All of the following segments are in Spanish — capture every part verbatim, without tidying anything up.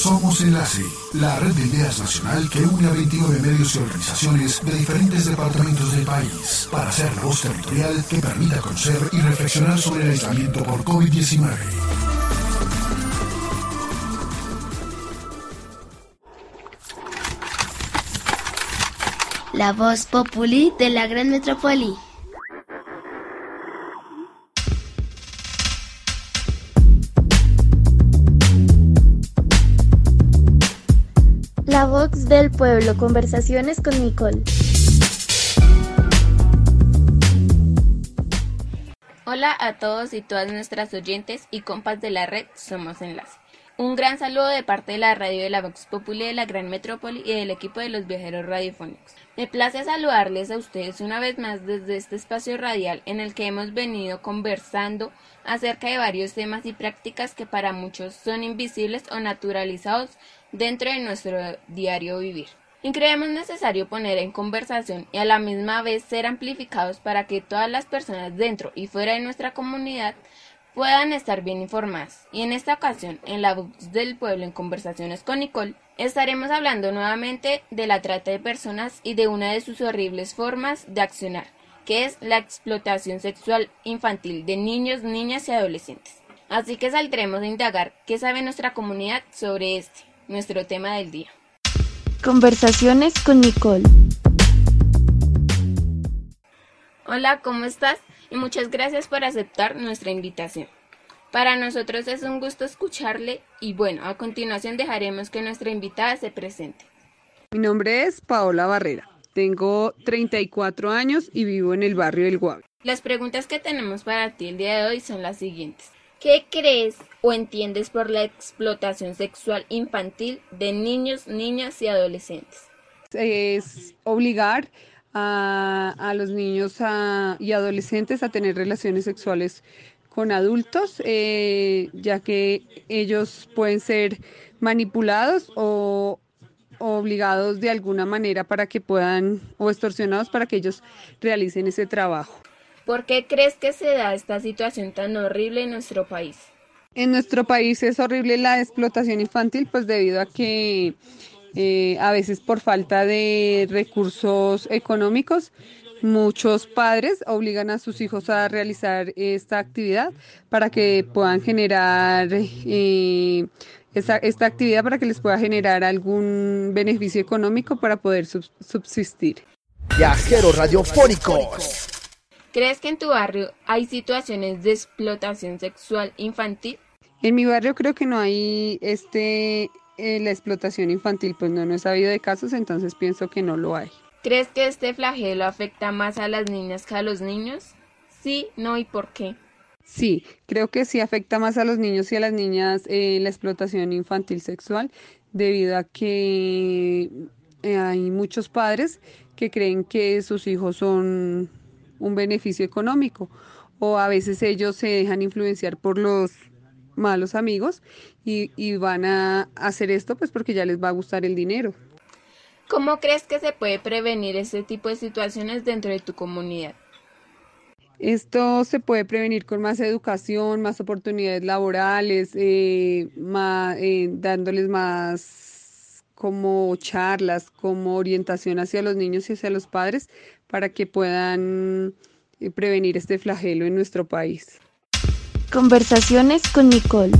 Somos Enlace, la red de ideas nacional que une a veintinueve medios y organizaciones de diferentes departamentos del país para hacer la voz territorial que permita conocer y reflexionar sobre el aislamiento por COVID diecinueve. La voz populi de la gran metrópoli. La Vox del Pueblo, conversaciones con Nicole. Hola a todos y todas nuestras oyentes y compas de la red Somos Enlace. Un gran saludo de parte de la radio de la Vox Populi de la gran metrópoli y del equipo de los viajeros radiofónicos. Me place saludarles a ustedes una vez más desde este espacio radial en el que hemos venido conversando acerca de varios temas y prácticas que para muchos son invisibles o naturalizados dentro de nuestro diario vivir. Y creemos necesario poner en conversación y a la misma vez ser amplificados para que todas las personas dentro y fuera de nuestra comunidad puedan estar bien informadas. Y en esta ocasión, en la Vox del Pueblo en Conversaciones con Nicole, estaremos hablando nuevamente de la trata de personas y de una de sus horribles formas de accionar, que es la explotación sexual infantil de niños, niñas y adolescentes. Así que saldremos a indagar qué sabe nuestra comunidad sobre este, nuestro tema del día. Conversaciones con Nicole. Hola, ¿cómo estás? Y muchas gracias por aceptar nuestra invitación. Para nosotros es un gusto escucharle y bueno, a continuación dejaremos que nuestra invitada se presente. Mi nombre es Paola Barrera, tengo treinta y cuatro años y vivo en el barrio del Guave. Las preguntas que tenemos para ti el día de hoy son las siguientes. ¿Qué crees o entiendes por la explotación sexual infantil de niños, niñas y adolescentes? Es obligar a, a los niños a, y adolescentes a tener relaciones sexuales con adultos, eh, ya que ellos pueden ser manipulados o obligados de alguna manera para que puedan, o extorsionados para que ellos realicen ese trabajo. ¿Por qué crees que se da esta situación tan horrible en nuestro país? En nuestro país es horrible la explotación infantil, pues debido a que eh, a veces por falta de recursos económicos, muchos padres obligan a sus hijos a realizar esta actividad para que puedan generar eh, esta, esta actividad para que les pueda generar algún beneficio económico para poder sub, subsistir. Viajeros radiofónicos. ¿Crees que en tu barrio hay situaciones de explotación sexual infantil? En mi barrio creo que no hay este eh, la explotación infantil, pues no, no he sabido de casos, entonces pienso que no lo hay. ¿Crees que este flagelo afecta más a las niñas que a los niños? Sí, no y por qué. Sí, creo que sí afecta más a los niños y a las niñas eh, la explotación infantil sexual, debido a que eh, hay muchos padres que creen que sus hijos son un beneficio económico, o a veces ellos se dejan influenciar por los malos amigos y, y van a hacer esto pues porque ya les va a gustar el dinero. ¿Cómo crees que se puede prevenir este tipo de situaciones dentro de tu comunidad? Esto se puede prevenir con más educación, más oportunidades laborales, eh, más, eh, dándoles más como charlas, como orientación hacia los niños y hacia los padres para que puedan eh, prevenir este flagelo en nuestro país. Conversaciones con Nicole.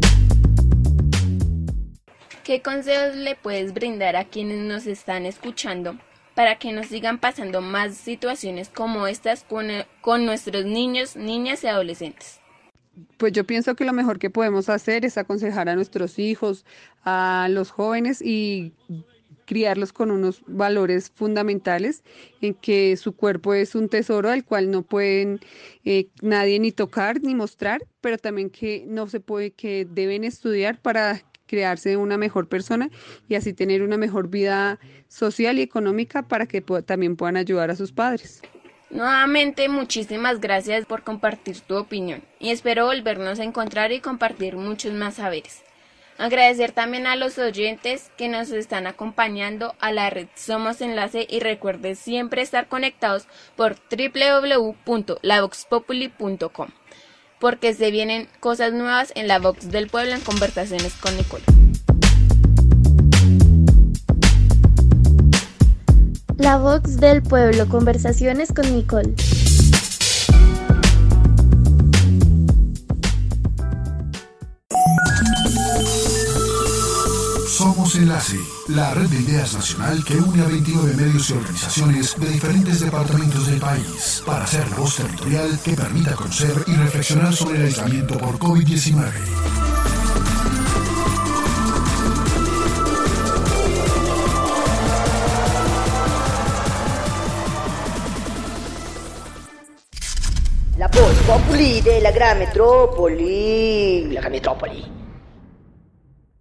¿Qué consejos le puedes brindar a quienes nos están escuchando para que nos sigan pasando más situaciones como estas con, con nuestros niños, niñas y adolescentes? Pues yo pienso que lo mejor que podemos hacer es aconsejar a nuestros hijos, a los jóvenes y criarlos con unos valores fundamentales en que su cuerpo es un tesoro al cual no pueden eh, nadie ni tocar ni mostrar, pero también que no se puede, que deben estudiar para crearse una mejor persona y así tener una mejor vida social y económica para que po- también puedan ayudar a sus padres. Nuevamente, muchísimas gracias por compartir tu opinión y espero volvernos a encontrar y compartir muchos más saberes. Agradecer también a los oyentes que nos están acompañando a la red Somos Enlace y recuerden siempre estar conectados por doble u doble u doble u punto la vox populi punto com porque se vienen cosas nuevas en la Vox del Pueblo en Conversaciones con Nicole. La Vox del Pueblo, conversaciones con Nicole. Somos Enlace, la red de ideas nacional que une a veintinueve medios y organizaciones de diferentes departamentos del país para hacer la voz territorial que permita conocer y reflexionar sobre el aislamiento por COVID diecinueve. La voz populi de la gran metrópoli. La gran metrópoli.